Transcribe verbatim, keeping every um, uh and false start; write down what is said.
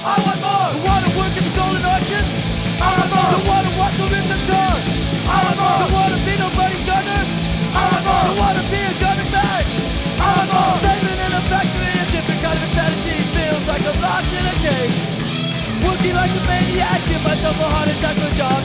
I want more. The water work in the golden arches. I want more. The water walk in the car. I want more. The water be nobody gunner. I want more. The water be a gunner bag. I want more. Saving in a factory, a different kind of insanity. Feels like I'm locked in a cage. Working like a maniac, give myself a heart attack for job.